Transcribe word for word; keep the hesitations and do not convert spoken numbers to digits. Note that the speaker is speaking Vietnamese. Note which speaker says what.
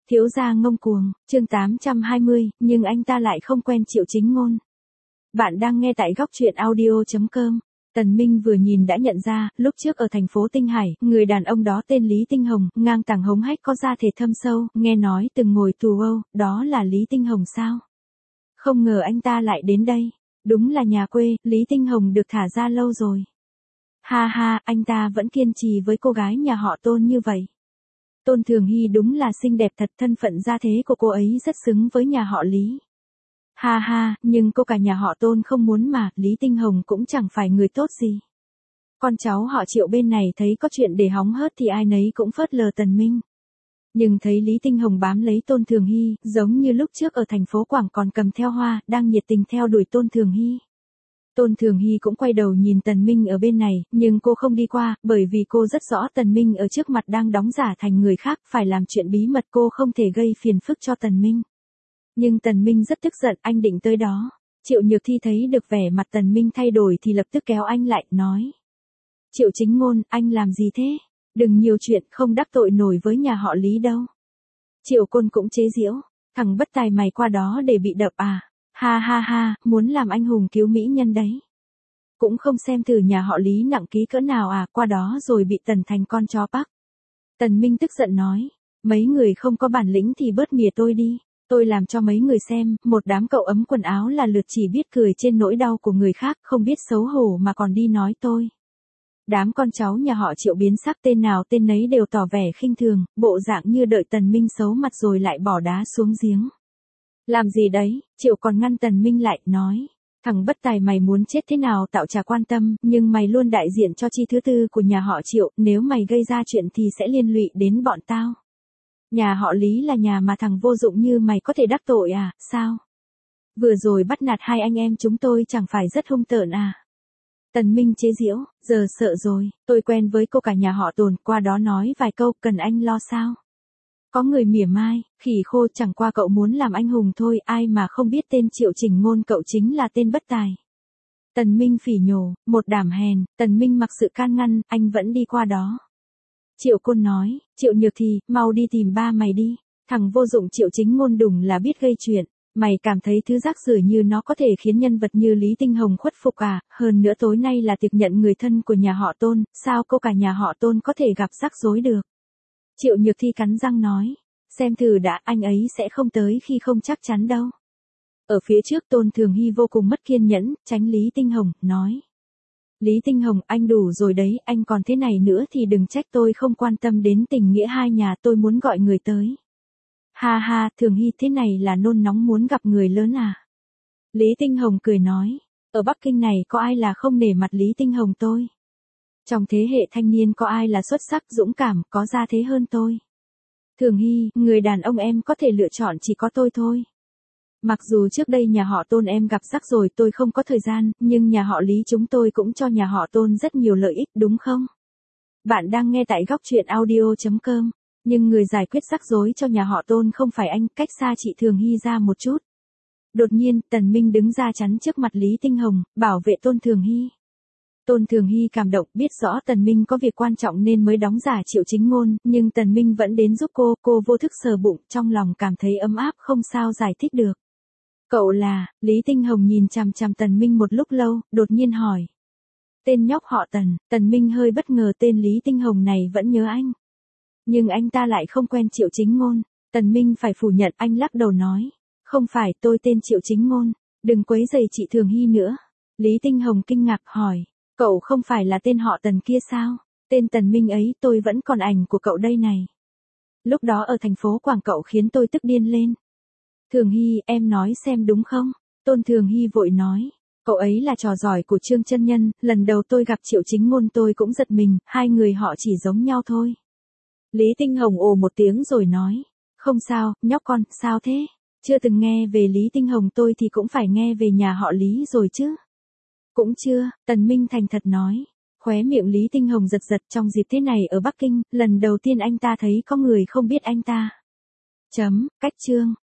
Speaker 1: Thiếu gia ngông cuồng, chương tám trăm hai mươi, nhưng anh ta lại không quen Triệu Chính Ngôn. Bạn đang nghe tại góc truyện audio chấm com. Tần Minh vừa nhìn đã nhận ra, lúc trước ở thành phố Tinh Hải, người đàn ông đó tên Lý Tinh Hồng, ngang tàng hống hách có da thể thâm sâu, nghe nói từng ngồi tù Âu, đó là Lý Tinh Hồng sao? Không ngờ anh ta lại đến đây. Đúng là nhà quê, Lý Tinh Hồng được thả ra lâu rồi. Ha ha, anh ta vẫn kiên trì với cô gái nhà họ Tôn như vậy. Tôn Thường Hy đúng là xinh đẹp thật, thân phận gia thế của cô ấy rất xứng với nhà họ Lý. Ha ha, nhưng cô cả nhà họ Tôn không muốn mà, Lý Tinh Hồng cũng chẳng phải người tốt gì. Con cháu họ Triệu bên này thấy có chuyện để hóng hớt thì ai nấy cũng phớt lờ Tần Minh. Nhưng thấy Lý Tinh Hồng bám lấy Tôn Thường Hy, giống như lúc trước ở thành phố Quảng còn cầm theo hoa, đang nhiệt tình theo đuổi Tôn Thường Hy. Tôn Thường Hy cũng quay đầu nhìn Tần Minh ở bên này, nhưng cô không đi qua, bởi vì cô rất rõ Tần Minh ở trước mặt đang đóng giả thành người khác, phải làm chuyện bí mật, cô không thể gây phiền phức cho Tần Minh. Nhưng Tần Minh rất tức giận, anh định tới đó. Triệu Nhược Thi thấy được vẻ mặt Tần Minh thay đổi thì lập tức kéo anh lại, nói. Triệu Chính Ngôn, anh làm gì thế? Đừng nhiều chuyện, không đắc tội nổi với nhà họ Lý đâu. Triệu Côn cũng chế giễu, thằng bất tài mày qua đó để bị đập à? Ha ha ha, muốn làm anh hùng cứu mỹ nhân đấy. Cũng không xem thử nhà họ Lý nặng ký cỡ nào à, qua đó rồi bị tần thành con chó bắc. Tần Minh tức giận nói, mấy người không có bản lĩnh thì bớt mỉa tôi đi, tôi làm cho mấy người xem, một đám cậu ấm quần áo là lượt chỉ biết cười trên nỗi đau của người khác, không biết xấu hổ mà còn đi nói tôi. Đám con cháu nhà họ Triệu biến sắc, tên nào tên nấy đều tỏ vẻ khinh thường, bộ dạng như đợi Tần Minh xấu mặt rồi lại bỏ đá xuống giếng. Làm gì đấy? Triệu còn ngăn Tần Minh lại, nói. Thằng bất tài mày muốn chết thế nào tạo chả quan tâm, nhưng mày luôn đại diện cho chi thứ tư của nhà họ Triệu, nếu mày gây ra chuyện thì sẽ liên lụy đến bọn tao. Nhà họ Lý là nhà mà thằng vô dụng như mày có thể đắc tội à, sao? Vừa rồi bắt nạt hai anh em chúng tôi chẳng phải rất hung tợn à? Tần Minh chế giễu, giờ sợ rồi, tôi quen với cô cả nhà họ Tồn, qua đó nói vài câu, cần anh lo sao? Có người mỉa mai, khỉ khô, chẳng qua cậu muốn làm anh hùng thôi, ai mà không biết tên Triệu Chỉnh Ngôn cậu chính là tên bất tài. Tần Minh phỉ nhổ, một đảm hèn, Tần Minh mặc sự can ngăn, anh vẫn đi qua đó. Triệu Côn nói, Triệu Nhược Thi, mau đi tìm ba mày đi, thằng vô dụng Triệu Chính Ngôn đùng là biết gây chuyện, mày cảm thấy thứ rác rưởi như nó có thể khiến nhân vật như Lý Tinh Hồng khuất phục à, hơn nữa tối nay là tiệc nhận người thân của nhà họ Tôn, sao cô cả nhà họ Tôn có thể gặp rắc rối được. Triệu Nhược Thi cắn răng nói, xem thử đã, anh ấy sẽ không tới khi không chắc chắn đâu. Ở phía trước Tôn Thường Hy vô cùng mất kiên nhẫn, tránh Lý Tinh Hồng, nói. Lý Tinh Hồng, anh đủ rồi đấy, anh còn thế này nữa thì đừng trách tôi không quan tâm đến tình nghĩa hai nhà, tôi muốn gọi người tới. Ha ha, Thường Hy, thế này là nôn nóng muốn gặp người lớn à? Lý Tinh Hồng cười nói, ở Bắc Kinh này có ai là không nể mặt Lý Tinh Hồng tôi? Trong thế hệ thanh niên có ai là xuất sắc, dũng cảm, có gia thế hơn tôi? Thường Hy, người đàn ông em có thể lựa chọn chỉ có tôi thôi. Mặc dù trước đây nhà họ Tôn em gặp rắc rồi tôi không có thời gian, nhưng nhà họ Lý chúng tôi cũng cho nhà họ Tôn rất nhiều lợi ích, đúng không? Bạn đang nghe tại góc truyện audio chấm com, nhưng người giải quyết rắc rối cho nhà họ Tôn không phải anh, cách xa chị Thường Hy ra một chút. Đột nhiên, Tần Minh đứng ra chắn trước mặt Lý Tinh Hồng, bảo vệ Tôn Thường Hy. Tôn Thường Hy cảm động, biết rõ Tần Minh có việc quan trọng nên mới đóng giả Triệu Chính Ngôn, nhưng Tần Minh vẫn đến giúp cô, cô vô thức sờ bụng, trong lòng cảm thấy ấm áp không sao giải thích được. Cậu là, Lý Tinh Hồng nhìn chằm chằm Tần Minh một lúc lâu, đột nhiên hỏi. Tên nhóc họ Tần, Tần Minh hơi bất ngờ tên Lý Tinh Hồng này vẫn nhớ anh. Nhưng anh ta lại không quen Triệu Chính Ngôn, Tần Minh phải phủ nhận, anh lắc đầu nói. Không phải, tôi tên Triệu Chính Ngôn, đừng quấy rầy chị Thường Hy nữa. Lý Tinh Hồng kinh ngạc hỏi. Cậu không phải là tên họ Tần kia sao? Tên Tần Minh ấy, tôi vẫn còn ảnh của cậu đây này. Lúc đó ở thành phố Quảng cậu khiến tôi tức điên lên. Thường Hy, em nói xem đúng không? Tôn Thường Hy vội nói. Cậu ấy là trò giỏi của Trương Chân Nhân, lần đầu tôi gặp Triệu Chính Ngôn tôi cũng giật mình, hai người họ chỉ giống nhau thôi. Lý Tinh Hồng ồ một tiếng rồi nói. Không sao, nhóc con, sao thế? Chưa từng nghe về Lý Tinh Hồng tôi thì cũng phải nghe về nhà họ Lý rồi chứ. Cũng chưa, Tần Minh thành thật nói. Khóe miệng Lý Tinh Hồng giật giật, trong dịp thế này ở Bắc Kinh, lần đầu tiên anh ta thấy có người không biết anh ta. Chấm, cách chương.